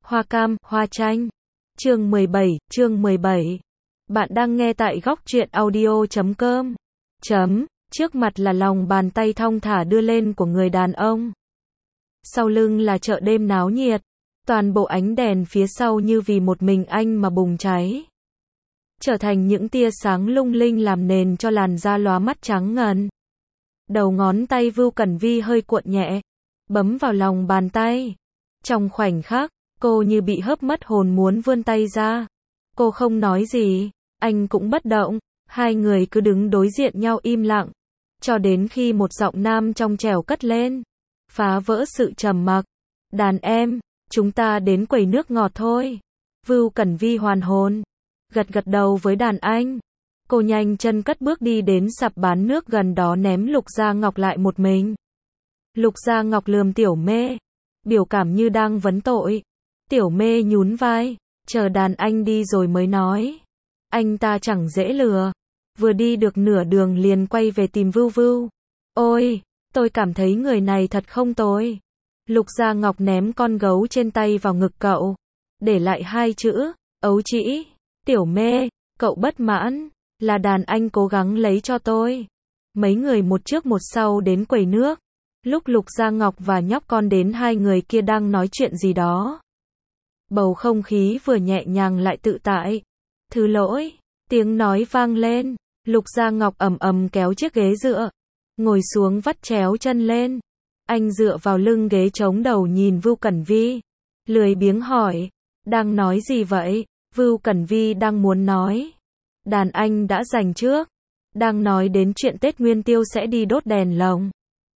Hoa cam, hoa chanh. Chương 17. Bạn đang nghe tại góc truyện audio.com. Trước mặt là lòng bàn tay thong thả đưa lên của người đàn ông. Sau lưng là chợ đêm náo nhiệt. Toàn bộ ánh đèn phía sau như vì một mình anh mà bùng cháy. Trở thành những tia sáng lung linh làm nền cho làn da lóa mắt trắng ngần. Đầu ngón tay Vưu Cẩn Vi hơi cuộn nhẹ, bấm vào lòng bàn tay. Trong khoảnh khắc, cô như bị hớp mất hồn muốn vươn tay ra. Cô không nói gì, anh cũng bất động, hai người cứ đứng đối diện nhau im lặng. Cho đến khi một giọng nam trong trẻo cất lên, phá vỡ sự trầm mặc. Đàn em, chúng ta đến quầy nước ngọt thôi. Vưu Cẩn Vi hoàn hồn, gật đầu với đàn anh. Cô nhanh chân cất bước đi đến sạp bán nước gần đó ném Lục Gia Ngọc lại một mình. Lục Gia Ngọc lườm Tiểu Mê, biểu cảm như đang vấn tội. Tiểu Mê nhún vai, chờ đàn anh đi rồi mới nói. Anh ta chẳng dễ lừa. Vừa đi được nửa đường liền quay về tìm Vưu Vưu. Ôi, tôi cảm thấy người này thật không tồi. Lục Gia Ngọc ném con gấu trên tay vào ngực cậu, để lại hai chữ, ấu trĩ. Tiểu Mê, cậu bất mãn, là đàn anh cố gắng lấy cho tôi. Mấy người một trước một sau đến quầy nước. Lúc Lục Gia Ngọc và nhóc con đến hai người kia đang nói chuyện gì đó. Bầu không khí vừa nhẹ nhàng lại tự tại. Thứ lỗi, tiếng nói vang lên. Lục Gia Ngọc ầm kéo chiếc ghế dựa, ngồi xuống vắt chéo chân lên. Anh dựa vào lưng ghế chống đầu nhìn Vưu Cẩn Vi, lười biếng hỏi, đang nói gì vậy? Vưu Cẩn Vi đang muốn nói, đàn anh đã giành trước, đang nói đến chuyện Tết Nguyên Tiêu sẽ đi đốt đèn lồng.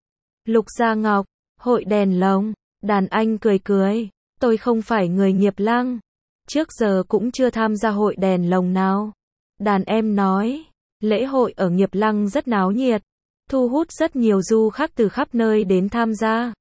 Lục Gia Ngọc, hội đèn lồng, đàn anh cười, tôi không phải người nghiệp lăng, trước giờ cũng chưa tham gia hội đèn lồng nào. Đàn em nói, lễ hội ở Nghiệp Lăng rất náo nhiệt, thu hút rất nhiều du khách từ khắp nơi đến tham gia.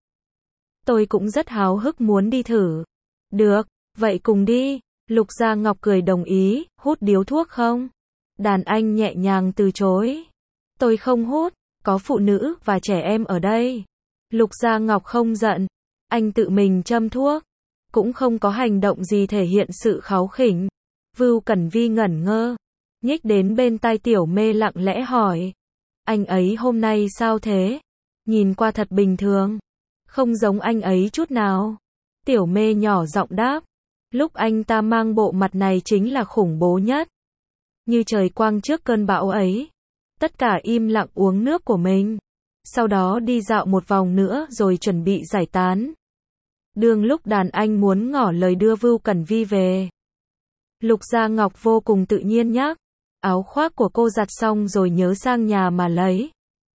Tôi cũng rất háo hức muốn đi thử. Được, vậy cùng đi. Lục Gia Ngọc cười đồng ý, hút điếu thuốc không? Đàn anh nhẹ nhàng từ chối. Tôi không hút, có phụ nữ và trẻ em ở đây. Lục Gia Ngọc không giận, anh tự mình châm thuốc, cũng không có hành động gì thể hiện sự kháu khỉnh. Vưu Cẩn Vi ngẩn ngơ, nhích đến bên tai Tiểu Mê lặng lẽ hỏi. Anh ấy hôm nay sao thế? Nhìn qua thật bình thường, không giống anh ấy chút nào. Tiểu Mê nhỏ giọng đáp. Lúc anh ta mang bộ mặt này chính là khủng bố nhất. Như trời quang trước cơn bão ấy. Tất cả im lặng uống nước của mình. Sau đó đi dạo một vòng nữa rồi chuẩn bị giải tán. Đường lúc đàn anh muốn ngỏ lời đưa Vưu Cẩn Vi về. Lục Gia Ngọc vô cùng tự nhiên nhắc. Áo khoác của cô giặt xong rồi nhớ sang nhà mà lấy.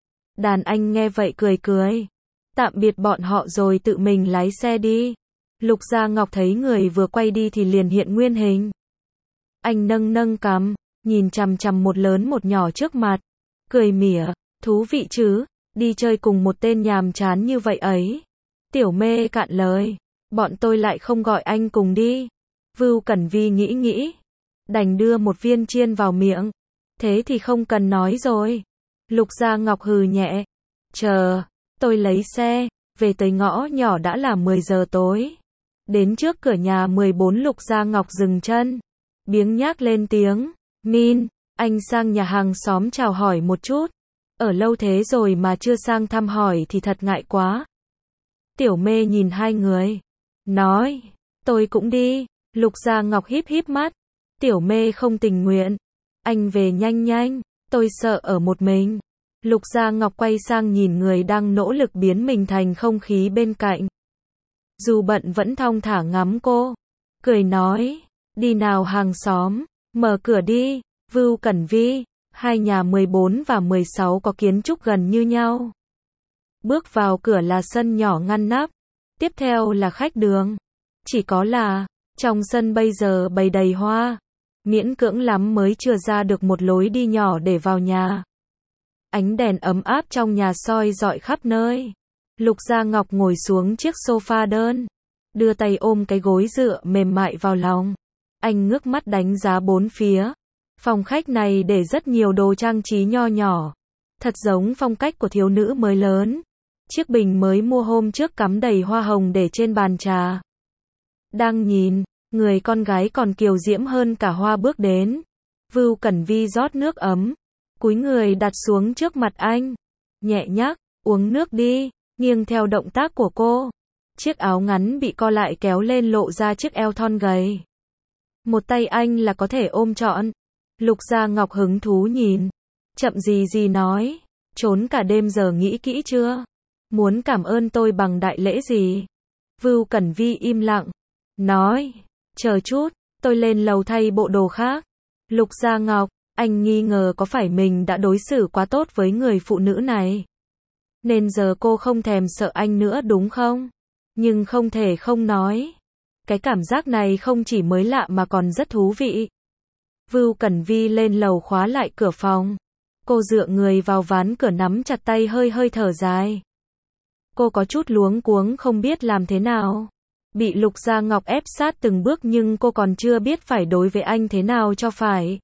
Đàn anh nghe vậy cười. Tạm biệt bọn họ rồi tự mình lái xe đi. Lục Gia Ngọc thấy người vừa quay đi thì liền hiện nguyên hình. Anh nâng cằm, nhìn chằm chằm một lớn một nhỏ trước mặt. Cười mỉa, thú vị chứ, đi chơi cùng một tên nhàm chán như vậy ấy. Tiểu Mê cạn lời, bọn tôi lại không gọi anh cùng đi. Vưu Cẩn Vi nghĩ. Đành đưa một viên chiên vào miệng. Thế thì không cần nói rồi. Lục Gia Ngọc hừ nhẹ. Chờ, tôi lấy xe. Về tới ngõ nhỏ đã là 10 giờ tối. Đến trước cửa nhà 14 Lục Gia Ngọc dừng chân. Biếng nhác lên tiếng. Min, anh sang nhà hàng xóm chào hỏi một chút. Ở lâu thế rồi mà chưa sang thăm hỏi thì thật ngại quá. Tiểu Mê nhìn hai người. Nói, tôi cũng đi. Lục Gia Ngọc híp mắt. Tiểu Mê không tình nguyện. Anh về nhanh, tôi sợ ở một mình. Lục Gia Ngọc quay sang nhìn người đang nỗ lực biến mình thành không khí bên cạnh. Dù bận vẫn thong thả ngắm cô. Cười nói, đi nào hàng xóm, mở cửa đi. Vưu Cẩn Vi, hai nhà 14 và 16 có kiến trúc gần như nhau. Bước vào cửa là sân nhỏ ngăn nắp. Tiếp theo là khách đường. Chỉ có là, trong sân bây giờ bày đầy hoa. Miễn cưỡng lắm mới chừa ra được một lối đi nhỏ để vào nhà. Ánh đèn ấm áp trong nhà soi rọi khắp nơi. Lục Gia Ngọc ngồi xuống chiếc sofa đơn, đưa tay ôm cái gối dựa mềm mại vào lòng. Anh ngước mắt đánh giá bốn phía. Phòng khách này để rất nhiều đồ trang trí nho nhỏ, thật giống phong cách của thiếu nữ mới lớn. Chiếc bình mới mua hôm trước cắm đầy hoa hồng để trên bàn trà. Đang nhìn, người con gái còn kiều diễm hơn cả hoa bước đến. Vưu Cẩn Vi rót nước ấm, cúi người đặt xuống trước mặt anh. Nhẹ nhắc, uống nước đi, nghiêng theo động tác của cô. Chiếc áo ngắn bị co lại kéo lên lộ ra chiếc eo thon gầy. Một tay anh là có thể ôm trọn. Lục Gia Ngọc hứng thú nhìn. Chậm gì gì nói. Trốn cả đêm giờ nghĩ kỹ chưa? Muốn cảm ơn tôi bằng đại lễ gì? Vưu Cẩn Vi im lặng. Nói. Chờ chút, tôi lên lầu thay bộ đồ khác. Lục Gia Ngọc, anh nghi ngờ có phải mình đã đối xử quá tốt với người phụ nữ này. Nên giờ cô không thèm sợ anh nữa đúng không? Nhưng không thể không nói. Cái cảm giác này không chỉ mới lạ mà còn rất thú vị. Vưu Cẩn Vi lên lầu khóa lại cửa phòng. Cô dựa người vào ván cửa nắm chặt tay hơi hơi thở dài. Cô có chút luống cuống không biết làm thế nào. Bị Lục Gia Ngọc ép sát từng bước nhưng cô còn chưa biết phải đối với anh thế nào cho phải.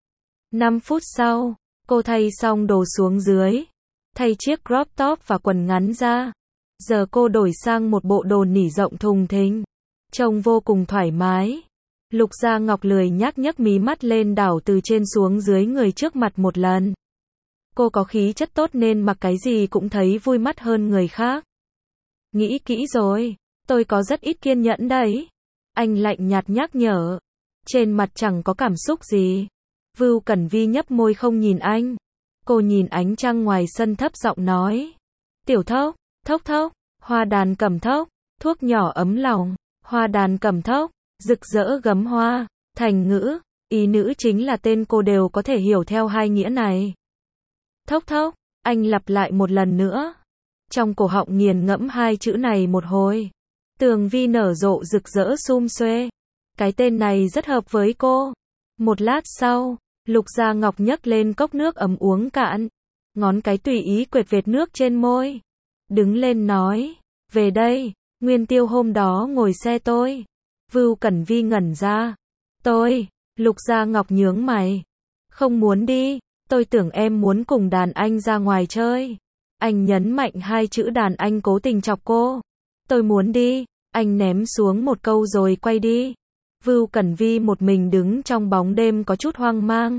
5 phút sau, cô thay xong đồ xuống dưới. Thay chiếc crop top và quần ngắn ra. Giờ cô đổi sang một bộ đồ nỉ rộng thùng thình. Trông vô cùng thoải mái. Lục Gia Ngọc lười nhác nhấc mí mắt lên đảo từ trên xuống dưới người trước mặt một lần. Cô có khí chất tốt nên mặc cái gì cũng thấy vui mắt hơn người khác. Nghĩ kỹ rồi, tôi có rất ít kiên nhẫn đấy. Anh lạnh nhạt nhắc nhở. Trên mặt chẳng có cảm xúc gì. Vưu Cẩn Vi nhấp môi không nhìn anh. Cô nhìn ánh trăng ngoài sân thấp giọng nói. Tiểu Thốc, thốc thốc, hoa đàn cầm thốc, thuốc nhỏ ấm lòng, hoa đàn cầm thốc, rực rỡ gấm hoa, thành ngữ, ý nữ chính là tên cô đều có thể hiểu theo hai nghĩa này. Thốc thốc, anh lặp lại một lần nữa. Trong cổ họng nghiền ngẫm hai chữ này một hồi. Tường vi nở rộ rực rỡ sum xuê. Cái tên này rất hợp với cô. Một lát sau, Lục Gia Ngọc nhấc lên cốc nước ấm uống cạn. Ngón cái tùy ý quệt vệt nước trên môi. Đứng lên nói. Về đây, Nguyên Tiêu hôm đó ngồi xe tôi. Vưu Cẩn Vi ngẩn ra. Tôi, Lục Gia Ngọc nhướng mày. Không muốn đi, tôi tưởng em muốn cùng đàn anh ra ngoài chơi. Anh nhấn mạnh hai chữ đàn anh cố tình chọc cô. Tôi muốn đi, anh ném xuống một câu rồi quay đi. Vưu Cẩn Vi một mình đứng trong bóng đêm có chút hoang mang.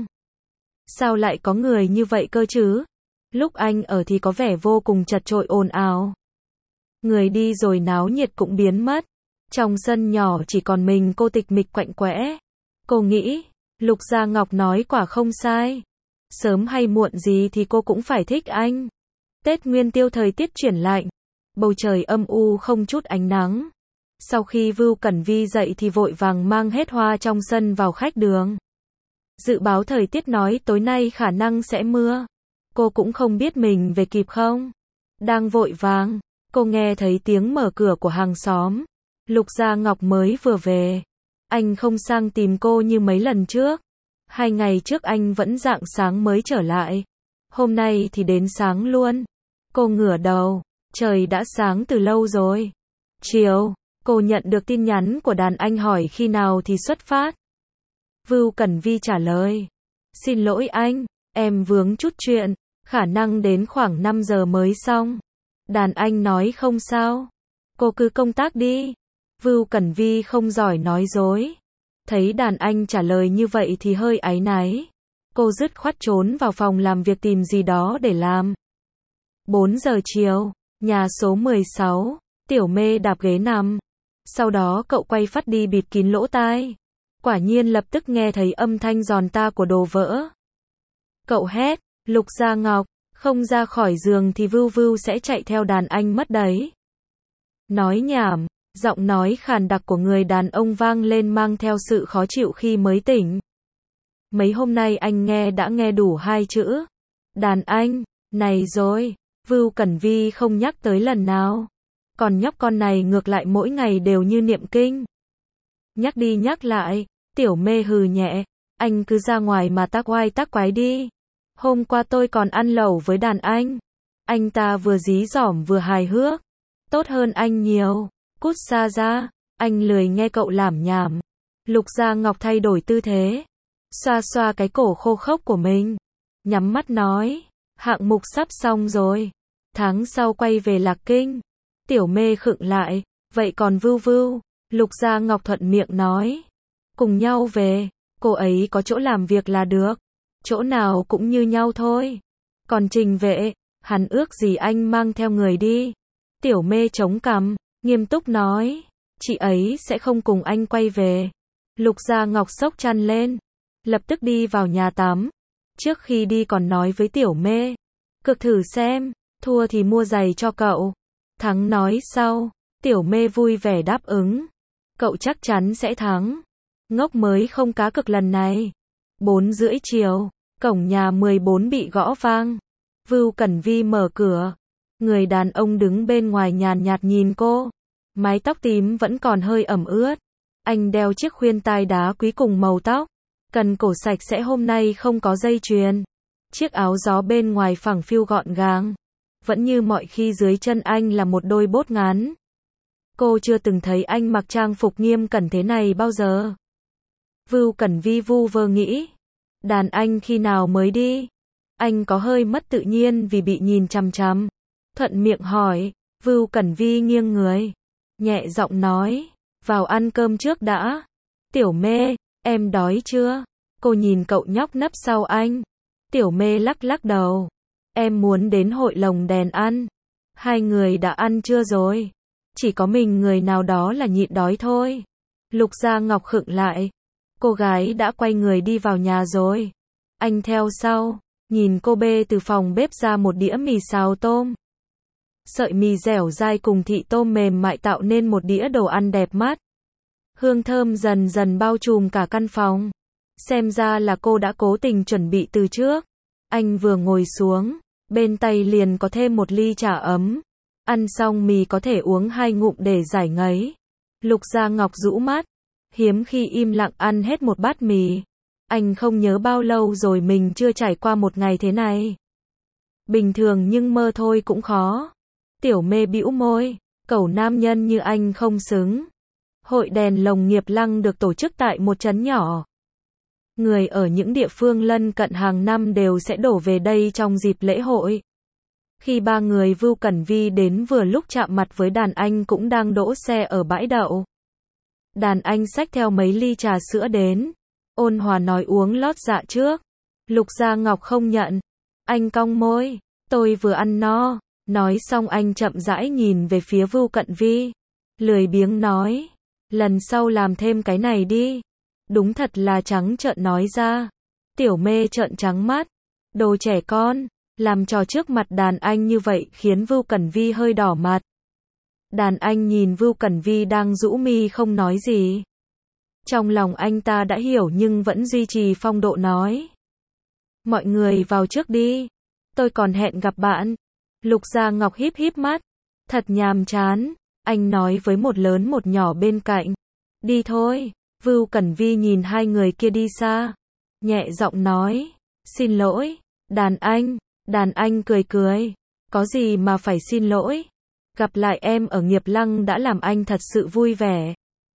Sao lại có người như vậy cơ chứ? Lúc anh ở thì có vẻ vô cùng chật chội ồn ào. Người đi rồi náo nhiệt cũng biến mất. Trong sân nhỏ chỉ còn mình cô tịch mịch quạnh quẽ. Cô nghĩ, Lục Gia Ngọc nói quả không sai. Sớm hay muộn gì thì cô cũng phải thích anh. Tết Nguyên Tiêu thời tiết chuyển lạnh. Bầu trời âm u không chút ánh nắng. Sau khi Vưu Cẩn Vi dậy thì vội vàng mang hết hoa trong sân vào khách đường. Dự báo thời tiết nói tối nay khả năng sẽ mưa. Cô cũng không biết mình về kịp không. Đang vội vàng, cô nghe thấy tiếng mở cửa của hàng xóm. Lục Gia Ngọc mới vừa về. Anh không sang tìm cô như mấy lần trước. 2 ngày trước anh vẫn rạng sáng mới trở lại. Hôm nay thì đến sáng luôn. Cô ngửa đầu. Trời đã sáng từ lâu rồi. Chiều, cô nhận được tin nhắn của đàn anh hỏi khi nào thì xuất phát. Vưu Cẩn Vi trả lời. Xin lỗi anh, em vướng chút chuyện. Khả năng đến khoảng 5 giờ mới xong. Đàn anh nói không sao. Cô cứ công tác đi. Vưu Cẩn Vi không giỏi nói dối. Thấy đàn anh trả lời như vậy thì hơi áy náy. Cô dứt khoát trốn vào phòng làm việc tìm gì đó để làm. 4 giờ chiều, nhà số 16, Tiểu Mê đạp ghế nằm. Sau đó cậu quay phát đi bịt kín lỗ tai. Quả nhiên lập tức nghe thấy âm thanh giòn ta của đồ vỡ. Cậu hét, Lục Gia Ngọc, không ra khỏi giường thì Vưu Vưu sẽ chạy theo đàn anh mất đấy. Nói nhảm, giọng nói khàn đặc của người đàn ông vang lên mang theo sự khó chịu khi mới tỉnh. Mấy hôm nay anh nghe đã nghe đủ 2 chữ. Đàn anh, này rồi, Vưu Cẩn Vi không nhắc tới lần nào. Còn nhóc con này ngược lại mỗi ngày đều như niệm kinh. Nhắc đi nhắc lại, Tiểu Mê hừ nhẹ, anh cứ ra ngoài mà tác oai tác quái đi. Hôm qua tôi còn ăn lẩu với đàn anh ta vừa dí dỏm vừa hài hước. Tốt hơn anh nhiều, cút xa ra, anh lười nghe cậu lảm nhảm. Lục Gia Ngọc thay đổi tư thế. Xoa xoa cái cổ khô khốc của mình. Nhắm mắt nói, hạng mục sắp xong rồi. Tháng sau quay về Lạc Kinh. Tiểu Mê khựng lại, vậy còn Vưu Vưu? Lục Gia Ngọc thuận miệng nói. Cùng nhau về, cô ấy có chỗ làm việc là được. Chỗ nào cũng như nhau thôi. Còn Trình Vệ, hắn ước gì anh mang theo người đi. Tiểu Mê chống cằm, nghiêm túc nói. Chị ấy sẽ không cùng anh quay về. Lục Gia Ngọc xốc chăn lên, lập tức đi vào nhà tắm. Trước khi đi còn nói với Tiểu Mê. Cược thử xem, thua thì mua giày cho cậu. Thắng nói sau. Tiểu Mê vui vẻ đáp ứng. Cậu chắc chắn sẽ thắng. Ngốc mới không cá cược lần này. 4:30 chiều, cổng nhà 14 bị gõ vang. Vưu Cẩn Vi mở cửa. Người đàn ông đứng bên ngoài nhàn nhạt nhìn cô. Mái tóc tím vẫn còn hơi ẩm ướt. Anh đeo chiếc khuyên tai đá quý cùng màu tóc. Cần cổ sạch sẽ, hôm nay không có dây chuyền. Chiếc áo gió bên ngoài phẳng phiu gọn gàng. Vẫn như mọi khi dưới chân anh là một đôi bốt ngắn. Cô chưa từng thấy anh mặc trang phục nghiêm cẩn thế này bao giờ. Vưu Cẩn Vi vu vơ nghĩ. Đàn anh khi nào mới đi? Anh có hơi mất tự nhiên vì bị nhìn chằm chằm. Thuận miệng hỏi. Vưu Cẩn Vi nghiêng người, nhẹ giọng nói. Vào ăn cơm trước đã. Tiểu Mê, em đói chưa? Cô nhìn cậu nhóc nấp sau anh. Tiểu Mê lắc lắc đầu. Em muốn đến hội lồng đèn ăn. Hai người đã ăn chưa rồi? Chỉ có mình người nào đó là nhịn đói thôi. Lục Gia Ngọc khựng lại. Cô gái đã quay người đi vào nhà rồi. Anh theo sau, nhìn cô bê từ phòng bếp ra một đĩa mì xào tôm. Sợi mì dẻo dai cùng thịt tôm mềm mại tạo nên một đĩa đồ ăn đẹp mắt. Hương thơm dần dần bao trùm cả căn phòng. Xem ra là cô đã cố tình chuẩn bị từ trước. Anh vừa ngồi xuống, bên tay liền có thêm một ly trà ấm. Ăn xong mì có thể uống 2 ngụm để giải ngấy. Lục Gia Ngọc rũ mắt, hiếm khi im lặng ăn hết một bát mì. Anh không nhớ bao lâu rồi mình chưa trải qua một ngày thế này. Bình thường nhưng mơ thôi cũng khó. Tiểu Mê bĩu môi, cẩu nam nhân như anh không xứng. Hội đèn lồng Nghiệp Lăng được tổ chức tại một trấn nhỏ. Người ở những địa phương lân cận hàng năm đều sẽ đổ về đây trong dịp lễ hội. Khi ba người Vưu Cẩn Vi đến vừa lúc chạm mặt với đàn anh cũng đang đỗ xe ở bãi đậu. Đàn anh xách theo mấy ly trà sữa đến. Ôn hòa nói uống lót dạ trước. Lục Gia Ngọc không nhận. Anh cong môi. Tôi vừa ăn no. Nói xong anh chậm rãi nhìn về phía Vưu Cẩn Vi. Lười biếng nói. Lần sau làm thêm cái này đi. Đúng thật là trắng trợn nói ra. Tiểu Mê trợn trắng mắt. Đồ trẻ con. Làm trò trước mặt đàn anh như vậy khiến Vưu Cẩn Vi hơi đỏ mặt. Đàn anh nhìn Vưu Cẩn Vi đang rũ mi không nói gì. Trong lòng anh ta đã hiểu nhưng vẫn duy trì phong độ nói. Mọi người vào trước đi. Tôi còn hẹn gặp bạn. Lục Gia Ngọc híp híp mắt. Thật nhàm chán. Anh nói với một lớn một nhỏ bên cạnh. Đi thôi. Vưu Cẩn Vi nhìn hai người kia đi xa. Nhẹ giọng nói. Xin lỗi. Đàn anh cười cười. Có gì mà phải xin lỗi. Gặp lại em ở Nghiệp Lăng đã làm anh thật sự vui vẻ.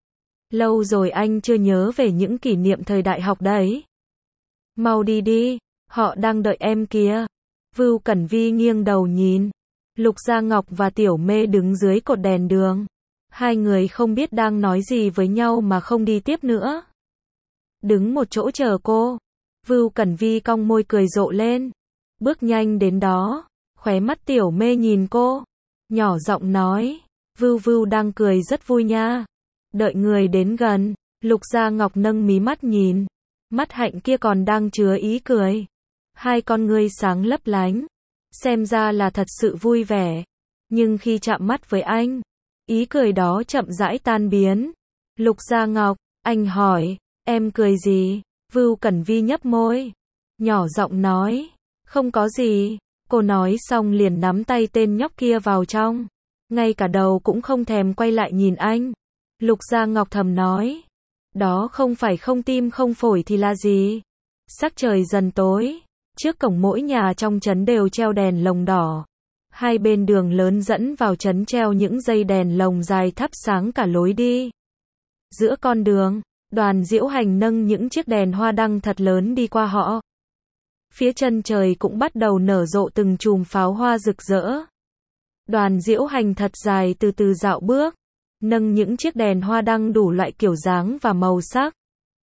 Lâu rồi anh chưa nhớ về những kỷ niệm thời đại học đấy. Mau đi đi. Họ đang đợi em kìa. Vưu Cẩn Vi nghiêng đầu nhìn. Lục Gia Ngọc và Tiểu Mê đứng dưới cột đèn đường. Hai người không biết đang nói gì với nhau mà không đi tiếp nữa. Đứng một chỗ chờ cô. Vưu Cẩn Vi cong môi cười rộ lên. Bước nhanh đến đó. Khóe mắt Tiểu Mê nhìn cô. Nhỏ giọng nói. Vưu đang cười rất vui nha. Đợi người đến gần. Lục Gia Ngọc nâng mí mắt nhìn. Mắt hạnh kia còn đang chứa ý cười. Hai con ngươi sáng lấp lánh. Xem ra là thật sự vui vẻ. Nhưng khi chạm mắt với anh, ý cười đó chậm rãi tan biến. Lục Gia Ngọc, anh hỏi, em cười gì? Vưu Cẩn Vi nhấp môi. Nhỏ giọng nói, không có gì. Cô nói xong liền nắm tay tên nhóc kia vào trong. Ngay cả đầu cũng không thèm quay lại nhìn anh. Lục Gia Ngọc thầm nói. Đó không phải không tim không phổi thì là gì? Sắc trời dần tối. Trước cổng mỗi nhà trong trấn đều treo đèn lồng đỏ. Hai bên đường lớn dẫn vào trấn treo những dây đèn lồng dài thắp sáng cả lối đi. Giữa con đường, đoàn diễu hành nâng những chiếc đèn hoa đăng thật lớn đi qua họ. Phía chân trời cũng bắt đầu nở rộ từng chùm pháo hoa rực rỡ. Đoàn diễu hành thật dài từ từ dạo bước. nâng những chiếc đèn hoa đăng đủ loại kiểu dáng và màu sắc.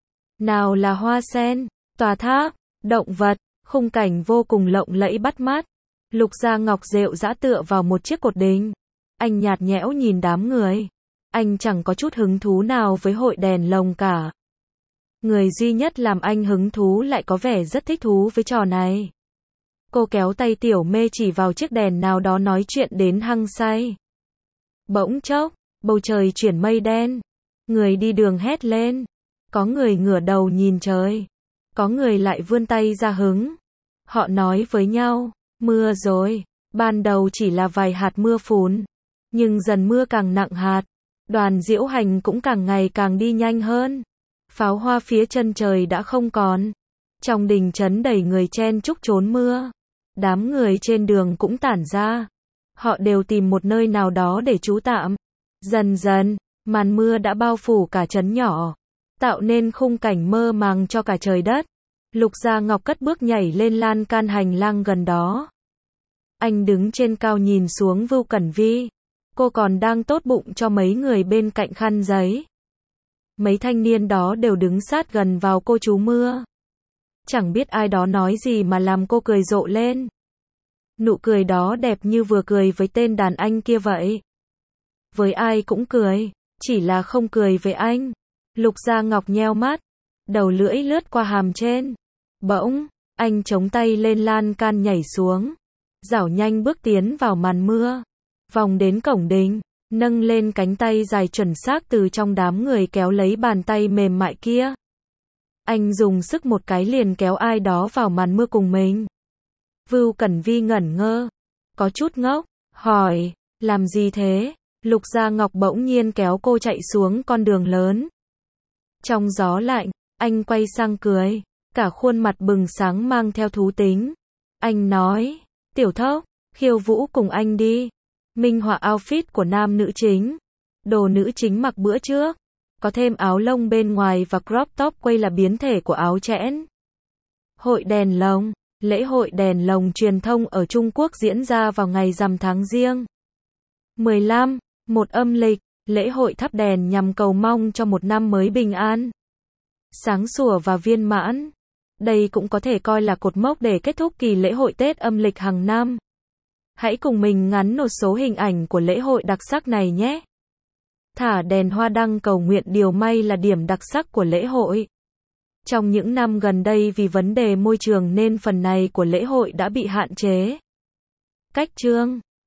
Nào là hoa sen, tòa tháp, động vật, khung cảnh vô cùng lộng lẫy bắt mắt. Lục Gia Ngọc rệu rã tựa vào một chiếc cột đình. Anh nhạt nhẽo nhìn đám người. Anh chẳng có chút hứng thú nào với hội đèn lồng cả. Người duy nhất làm anh hứng thú lại có vẻ rất thích thú với trò này. Cô kéo tay Tiểu Mê chỉ vào chiếc đèn nào đó nói chuyện đến hăng say. Bỗng chốc, bầu trời chuyển mây đen. Người đi đường hét lên. Có người ngửa đầu nhìn trời. Có người lại vươn tay ra hứng. Họ nói với nhau, mưa rồi. Ban đầu chỉ là vài hạt mưa phùn. Nhưng dần mưa càng nặng hạt. Đoàn diễu hành cũng càng ngày càng đi nhanh hơn. Pháo hoa phía chân trời đã không còn. Trong đình trấn đầy người chen chúc trốn mưa. Đám người trên đường cũng tản ra. Họ đều tìm một nơi nào đó để trú tạm. Dần dần, màn mưa đã bao phủ cả trấn nhỏ, tạo nên khung cảnh mơ màng cho cả trời đất. Lục Gia Ngọc cất bước nhảy lên lan can hành lang gần đó. Anh đứng trên cao nhìn xuống Vưu Cẩn Vi. Cô còn đang tốt bụng cho mấy người bên cạnh khăn giấy. Mấy thanh niên đó đều đứng sát gần vào cô trú mưa. Chẳng biết ai đó nói gì mà làm cô cười rộ lên. Nụ cười đó đẹp như vừa cười với tên đàn anh kia vậy. Với ai cũng cười, chỉ là không cười với anh. Lục Gia Ngọc nheo mắt, đầu lưỡi lướt qua hàm trên. Bỗng, anh chống tay lên lan can nhảy xuống. Dảo nhanh bước tiến vào màn mưa. Vòng đến cổng đình, nâng lên cánh tay dài chuẩn xác từ trong đám người kéo lấy bàn tay mềm mại kia. Anh dùng sức một cái liền kéo ai đó vào màn mưa cùng mình. Vưu Cẩn Vi ngẩn ngơ, có chút ngốc, hỏi, làm gì thế? Lục Gia Ngọc bỗng nhiên kéo cô chạy xuống con đường lớn. Trong gió lạnh, anh quay sang cười, cả khuôn mặt bừng sáng mang theo thú tính. Anh nói, Tiểu Thốc, khiêu vũ cùng anh đi. Minh họa outfit của nam nữ chính. Đồ nữ chính mặc bữa trước. Có thêm áo lông bên ngoài và crop top quay là biến thể của áo chẽn. Hội đèn lồng. Lễ hội đèn lồng truyền thông ở Trung Quốc diễn ra vào ngày rằm tháng Giêng 15, một âm lịch. Lễ hội thắp đèn nhằm cầu mong cho một năm mới bình an, sáng sủa và viên mãn. Đây cũng có thể coi là cột mốc để kết thúc kỳ lễ hội Tết âm lịch hàng năm. Hãy cùng mình ngắn một số hình ảnh của lễ hội đặc sắc này nhé. Thả đèn hoa đăng cầu nguyện điều may là điểm đặc sắc của lễ hội. Trong những năm gần đây vì vấn đề môi trường nên phần này của lễ hội đã bị hạn chế. Cách chương